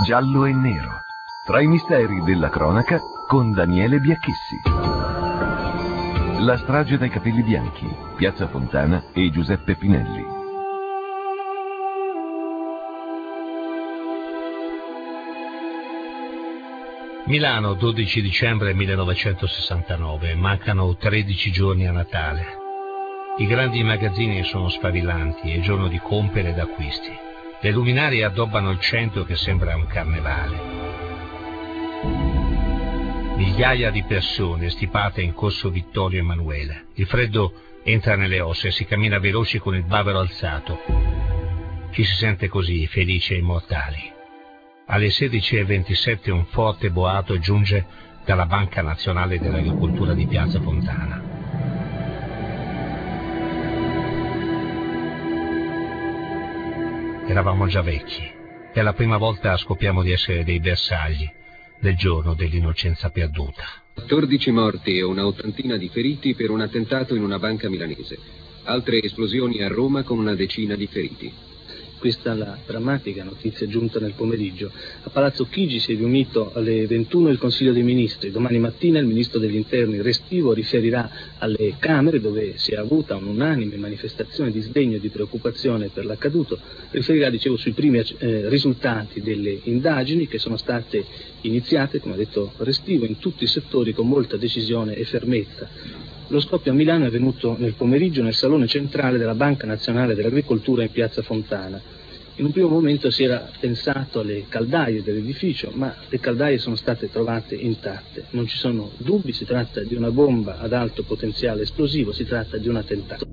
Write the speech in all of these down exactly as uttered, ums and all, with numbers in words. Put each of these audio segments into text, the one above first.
giallo e nero, tra i misteri della cronaca con Daniele Biacchissi. La strage dai capelli bianchi, Piazza Fontana e Giuseppe Pinelli. Milano, dodici dicembre millenovecentosessantanove, mancano tredici giorni a Natale. I grandi magazzini sono sfavillanti, è giorno di compere ed acquisti. Le luminarie addobbano il centro che sembra un carnevale. Migliaia di persone stipate in corso Vittorio Emanuele. Il freddo entra nelle ossa e si cammina veloci con il bavero alzato. Ci si sente così, felici e immortali. Alle sedici e ventisette un forte boato giunge dalla Banca Nazionale dell'Agricoltura di Piazza Fontana. Eravamo già vecchi. Per la prima volta scopriamo di essere dei bersagli del giorno dell'innocenza perduta. quattordici morti e una ottantina di feriti per un attentato in una banca milanese. Altre esplosioni a Roma con una decina di feriti. Questa è la drammatica notizia giunta nel pomeriggio. A Palazzo Chigi si è riunito alle ventuno il Consiglio dei Ministri. Domani mattina il Ministro degli Interni Restivo riferirà alle Camere, dove si è avuta un'unanime manifestazione di sdegno e di preoccupazione per l'accaduto. Riferirà, dicevo, sui primi eh, risultati delle indagini che sono state iniziate, come ha detto Restivo, in tutti i settori con molta decisione e fermezza. Lo scoppio a Milano è avvenuto nel pomeriggio nel salone centrale della Banca Nazionale dell'Agricoltura in Piazza Fontana. In un primo momento si era pensato alle caldaie dell'edificio, ma le caldaie sono state trovate intatte. Non ci sono dubbi, si tratta di una bomba ad alto potenziale esplosivo, si tratta di un attentato.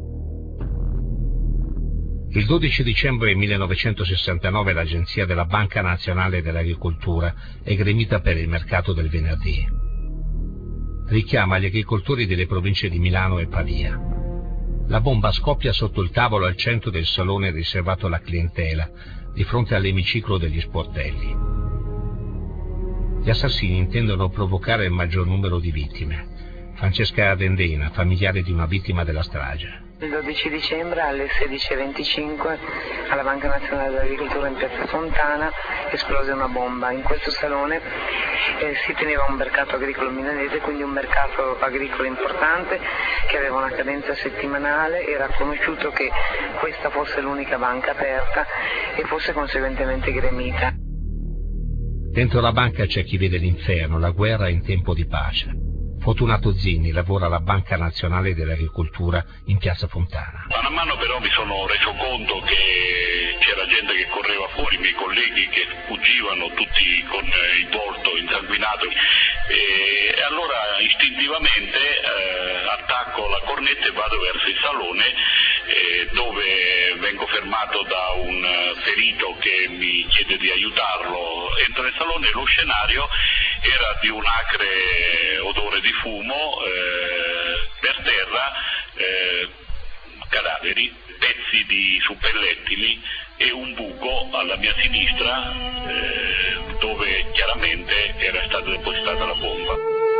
Il dodici dicembre millenovecentosessantanove l'agenzia della Banca Nazionale dell'Agricoltura è gremita per il mercato del venerdì. Richiama gli agricoltori delle province di Milano e Pavia. La bomba scoppia sotto il tavolo al centro del salone riservato alla clientela, di fronte all'emiciclo degli sportelli. Gli assassini intendono provocare il maggior numero di vittime. Francesca Ardendena, familiare di una vittima della strage. Il dodici dicembre alle sedici e venticinque alla Banca Nazionale dell'Agricoltura in Piazza Fontana esplose una bomba. In questo salone eh, si teneva un mercato agricolo milanese, quindi un mercato agricolo importante che aveva una cadenza settimanale. Era conosciuto che questa fosse l'unica banca aperta e fosse conseguentemente gremita. Dentro la banca c'è chi vede l'inferno, la guerra in tempo di pace. Fortunato Zinni lavora alla Banca Nazionale dell'Agricoltura in Piazza Fontana. Man mano però mi sono reso conto che c'era gente che correva fuori, i miei colleghi che fuggivano tutti con il volto insanguinato e allora istintivamente eh, attacco la cornetta e vado verso il salone eh, dove vengo fermato da un ferito che mi chiede di aiutarlo. Entro nel salone e lo scenario era di un acre odore di fumo, eh, per terra eh, cadaveri, pezzi di suppellettili e un buco alla mia sinistra eh, dove chiaramente era stata depositata la bomba.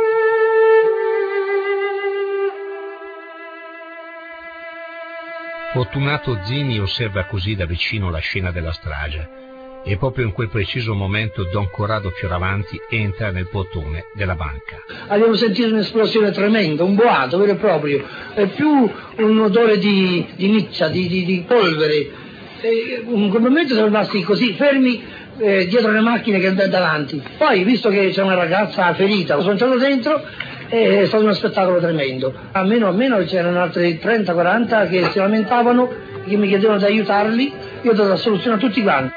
Fortunato Zinni osserva così da vicino la scena della strage. E proprio in quel preciso momento Don Corrado Fioravanti entra nel portone della banca. Abbiamo sentito un'esplosione tremenda, un boato vero e proprio, e più un odore di, di miccia, di, di, di polvere. E in quel momento siamo rimasti così fermi eh, dietro le macchine che andavano davanti. Poi, visto che c'è una ragazza ferita, sono entrato dentro e è stato uno spettacolo tremendo. Almeno, almeno c'erano altri trenta quaranta che si lamentavano, che mi chiedevano di aiutarli. Io ho dato la soluzione a tutti quanti.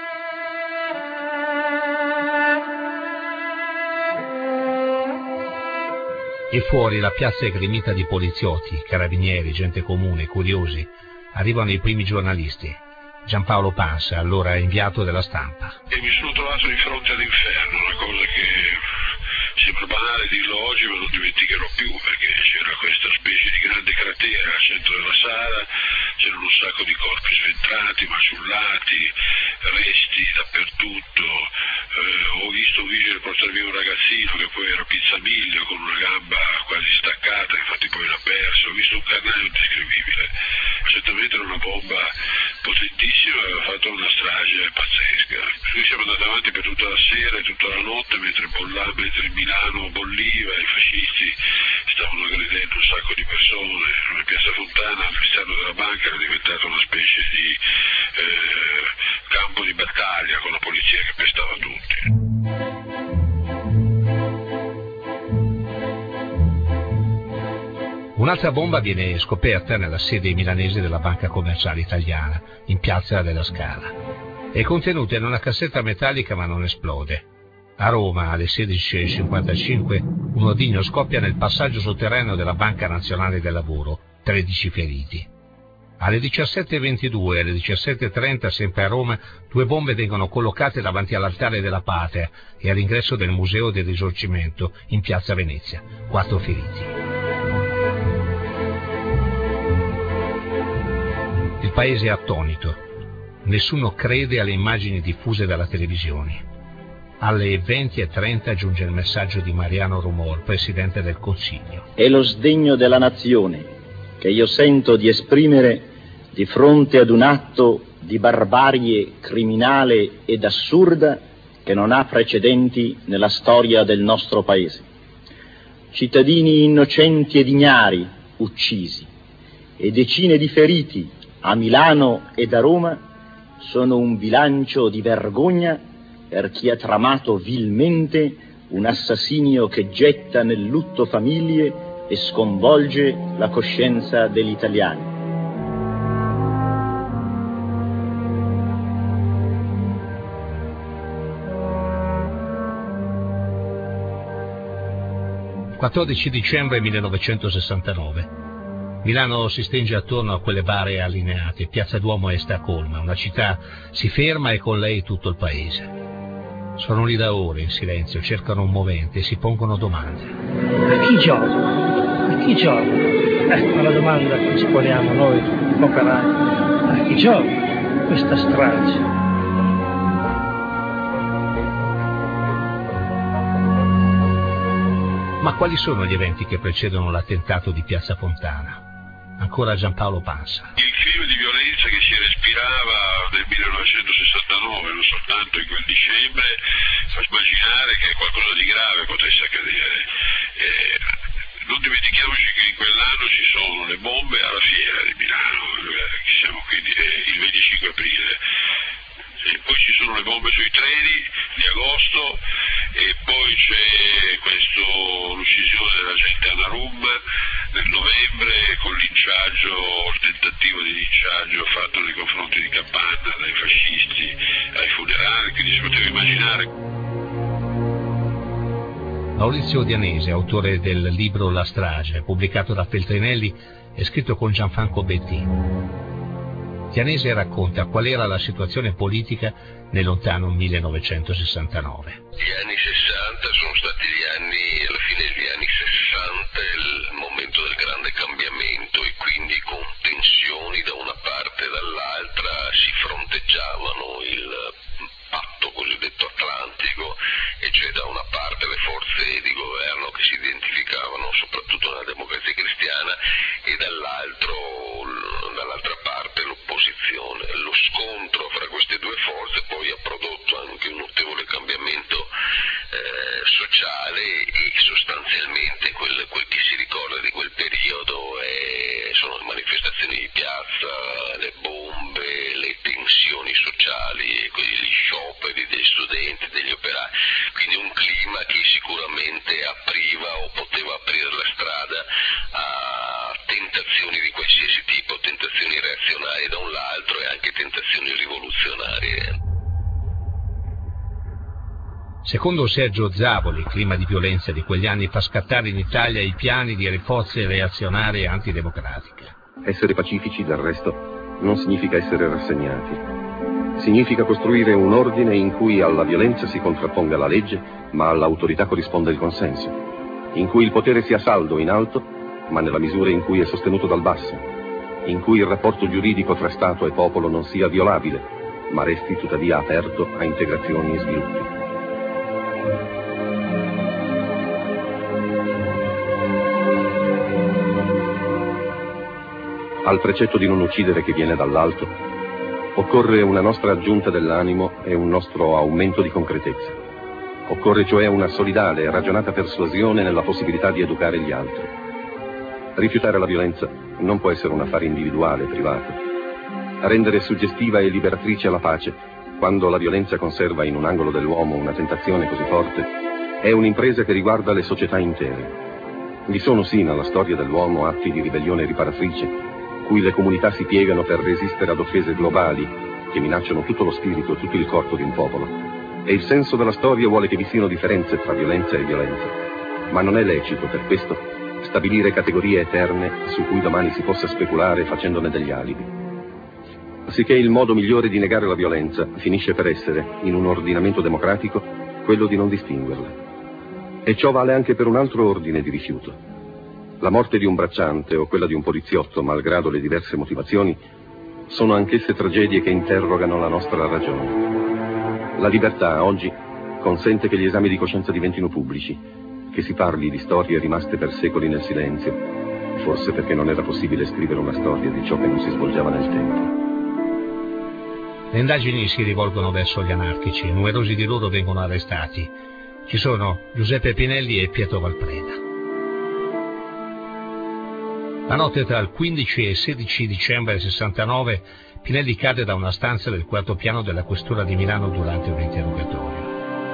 E fuori la piazza è gremita di poliziotti, carabinieri, gente comune, curiosi. Arrivano i primi giornalisti. Giampaolo Pansa, allora inviato della Stampa. E mi sono trovato di fronte all'inferno, una cosa che sembra banale dirlo oggi, ma non dimenticherò più, perché c'era questa specie di grande cratera al centro della sala, c'erano un sacco di corpi sventrati, maciullati, resti dappertutto. Eh, ho visto un vigile portare via un ragazzino che poi era pizzamiglio con una gamba quasi staccata, infatti poi l'ha perso. Ho visto un carnaio indescrivibile. Certamente era una bomba potentissima, aveva fatto una strage pazzesca. Noi siamo andati avanti per tutta la sera e tutta la notte mentre, bolla, mentre Milano bolliva, i fascisti stavano aggredendo un sacco di persone. In piazza Fontana il pistello della banca era diventato una specie di eh, campo di battaglia con la polizia che pestava tutti. Un'altra bomba viene scoperta nella sede milanese della Banca Commerciale Italiana, in Piazza della Scala. È contenuta in una cassetta metallica ma non esplode. A Roma, alle sedici e cinquantacinque, un ordigno scoppia nel passaggio sotterraneo della Banca Nazionale del Lavoro, tredici feriti. Alle diciassette e ventidue e alle diciassette e trenta, sempre a Roma, due bombe vengono collocate davanti all'Altare della Patria e all'ingresso del Museo del Risorgimento in Piazza Venezia, quattro feriti. Il paese è attonito. Nessuno crede alle immagini diffuse dalla televisione. Alle venti e trenta giunge il messaggio di Mariano Rumor, Presidente del Consiglio. È lo sdegno della nazione che io sento di esprimere di fronte ad un atto di barbarie criminale ed assurda che non ha precedenti nella storia del nostro paese. Cittadini innocenti ed ignari uccisi e decine di feriti a Milano ed a Roma sono un bilancio di vergogna per chi ha tramato vilmente un assassinio che getta nel lutto famiglie e sconvolge la coscienza degli italiani. quattordici dicembre millenovecentosessantanove. Milano si stringe attorno a quelle bare allineate, Piazza Duomo è stracolma, una città si ferma e con lei tutto il paese. Sono lì da ore in silenzio, cercano un movente e si pongono domande. A chi gioca? A chi gioca? Ecco la domanda che ci poniamo noi, focolari. A chi gioca questa strage? Ma quali sono gli eventi che precedono l'attentato di Piazza Fontana? Ancora Giampaolo Pansa. Il clima di violenza che si respirava nel millenovecentosessantanove, non soltanto in quel dicembre, fa immaginare che qualcosa di grave potesse accadere. Eh, non dimentichiamoci che in quell'anno ci sono le bombe alla fiera di Milano, che siamo quindi il venticinque aprile. E poi ci sono le bombe sui treni di agosto e poi c'è questo, l'uccisione dell'agente Anarum nel novembre con linciaggio, il tentativo di linciaggio fatto nei confronti di Capanna dai fascisti ai funerali, quindi si poteva immaginare. Maurizio Dianese, autore del libro La strage, pubblicato da Feltrinelli e scritto con Gianfranco Bettini. Dianese racconta qual era la situazione politica nel lontano millenovecentosessantanove. Gli anni sessanta sono stati gli anni, alla fine degli anni sessanta, il momento del grande cambiamento e quindi con tensioni da una parte e dall'altra si fronteggiavano il patto cosiddetto atlantico, e cioè da una parte le forze di governo che si identificavano soprattutto nella Democrazia Cristiana e dall'altro, dall'altra parte l'opposizione. Lo scontro fra queste due forze poi ha prodotto anche un notevole cambiamento eh, sociale e sostanzialmente quel, quel che si ricorda di quel periodo è, sono le manifestazioni di piazza, le bombe, le tensioni sociali, gli scioperi degli studenti, degli operai, quindi un clima che sicuramente apriva o poteva aprire la strada a tentazioni di qualsiasi tipo, tentazioni reazionarie da un lato e anche tentazioni rivoluzionarie. Secondo Sergio Zavoli, il clima di violenza di quegli anni fa scattare in Italia i piani di forze reazionarie e antidemocratiche. Essere pacifici, del resto, non significa essere rassegnati. Significa costruire un ordine in cui alla violenza si contrapponga la legge, ma all'autorità corrisponda il consenso. In cui il potere sia saldo in alto, ma nella misura in cui è sostenuto dal basso. In cui il rapporto giuridico tra Stato e popolo non sia violabile, ma resti tuttavia aperto a integrazioni e sviluppi. Al precetto di non uccidere che viene dall'alto, Occorre una nostra aggiunta dell'animo e un nostro aumento di concretezza. Occorre cioè una solidale e ragionata persuasione nella possibilità di educare gli altri. Rifiutare la violenza non può essere un affare individuale, privato. Rendere suggestiva e liberatrice la pace, quando la violenza conserva in un angolo dell'uomo una tentazione così forte, è un'impresa che riguarda le società intere. Vi sono sì nella storia dell'uomo atti di ribellione riparatrice, cui le comunità si piegano per resistere ad offese globali che minacciano tutto lo spirito, tutto il corpo di un popolo. E il senso della storia vuole che vi siano differenze tra violenza e violenza. Ma non è lecito, per questo, stabilire categorie eterne su cui domani si possa speculare facendone degli alibi. Sicché il modo migliore di negare la violenza finisce per essere, in un ordinamento democratico, quello di non distinguerla. E ciò vale anche per un altro ordine di rifiuto. La morte di un bracciante o quella di un poliziotto, malgrado le diverse motivazioni, sono anch'esse tragedie che interrogano la nostra ragione. La libertà, oggi, consente che gli esami di coscienza diventino pubblici, che si parli di storie rimaste per secoli nel silenzio, forse perché non era possibile scrivere una storia di ciò che non si svolgeva nel tempo. Le indagini si rivolgono verso gli anarchici, numerosi di loro vengono arrestati. Ci sono Giuseppe Pinelli e Pietro Valpreda. La notte tra il quindici e il sedici dicembre sessantanove, Pinelli cade da una stanza del quarto piano della questura di Milano durante un interrogatorio.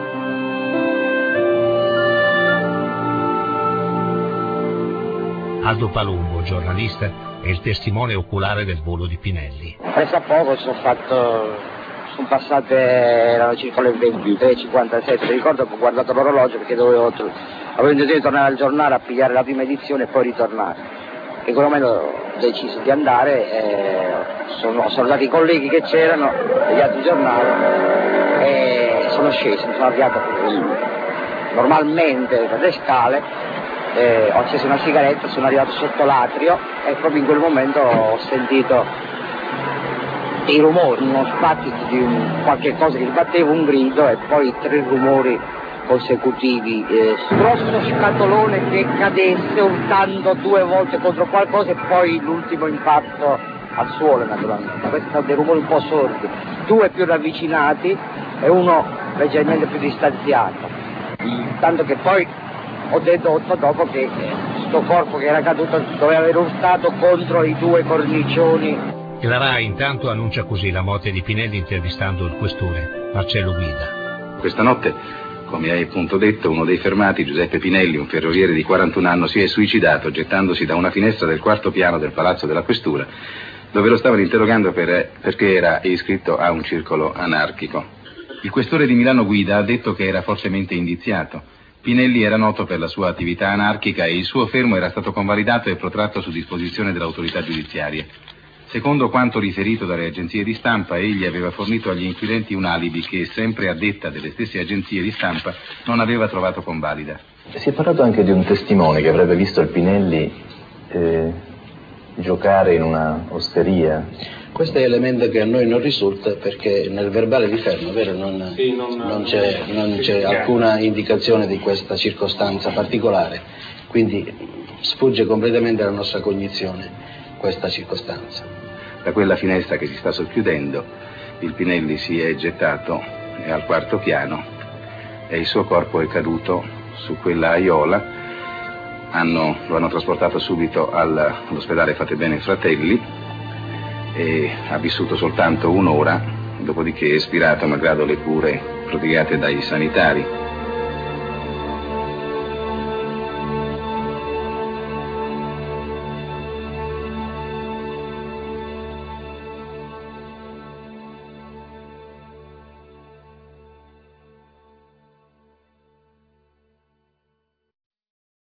Aldo Palumbo, giornalista, è il testimone oculare del volo di Pinelli. Presso a poco sono fatto, sono passate, erano circa le ventitré e cinquantasette, mi ricordo che ho guardato l'orologio perché dovevo, avevo intenzione di tornare al giornale a pigliare la prima edizione e poi ritornare. In quel momento ho deciso di andare, eh, sono, sono andati i colleghi che c'erano, degli altri giornali, e sono sceso, mi sono avviato normalmente per le scale, eh, ho acceso una sigaretta, sono arrivato sotto l'atrio e proprio in quel momento ho sentito dei rumori, uno sbattito di un, qualche cosa che sbatteva, un grido e poi tre rumori consecutivi, eh, grosso scatolone che cadesse urtando due volte contro qualcosa e poi l'ultimo impatto al suolo naturalmente. Questi sono dei rumori un po' sordi, due più ravvicinati e uno leggermente più distanziato, tanto che poi ho dedotto dopo che questo corpo che era caduto doveva aver urtato contro i due cornicioni. E la RAI intanto annuncia così la morte di Pinelli intervistando il questore Marcello Guida. Questa notte, come hai appunto detto, uno dei fermati, Giuseppe Pinelli, un ferroviere di quarantuno anni, si è suicidato gettandosi da una finestra del quarto piano del Palazzo della Questura, dove lo stavano interrogando per, perché era iscritto a un circolo anarchico. Il questore di Milano Guida ha detto che era fortemente indiziato. Pinelli era noto per la sua attività anarchica e il suo fermo era stato convalidato e protratto su disposizione dell'autorità giudiziaria. Secondo quanto riferito dalle agenzie di stampa, egli aveva fornito agli inquirenti un alibi che, sempre a detta delle stesse agenzie di stampa, non aveva trovato convalida. Si è parlato anche di un testimone che avrebbe visto il Pinelli eh, giocare in una osteria. Questo è elemento che a noi non risulta perché nel verbale di fermo, vero, non, sì, non, non, c'è, non c'è alcuna indicazione di questa circostanza particolare, quindi sfugge completamente alla nostra cognizione questa circostanza. Da quella finestra che si sta socchiudendo, il Pinelli si è gettato è al quarto piano e il suo corpo è caduto su quella aiola. Hanno, lo hanno trasportato subito all'ospedale Fate Bene Fratelli e ha vissuto soltanto un'ora, dopodiché è espirato malgrado le cure prodigate dai sanitari.